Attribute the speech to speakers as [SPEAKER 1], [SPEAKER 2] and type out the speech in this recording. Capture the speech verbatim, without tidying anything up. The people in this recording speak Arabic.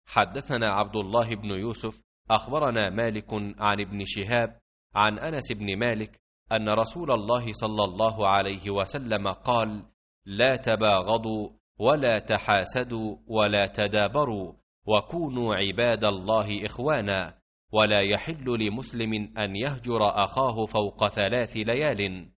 [SPEAKER 1] حدثنا عبد الله بن يوسف أخبرنا مالك عن ابن شهاب عن أنس بن مالك أن رسول الله صلى الله عليه وسلم قال: لا تباغضوا ولا تحاسدوا ولا تدابروا وكونوا عباد الله إخوانا، ولا يحل لمسلم أن يهجر أخاه فوق ثلاث ليال.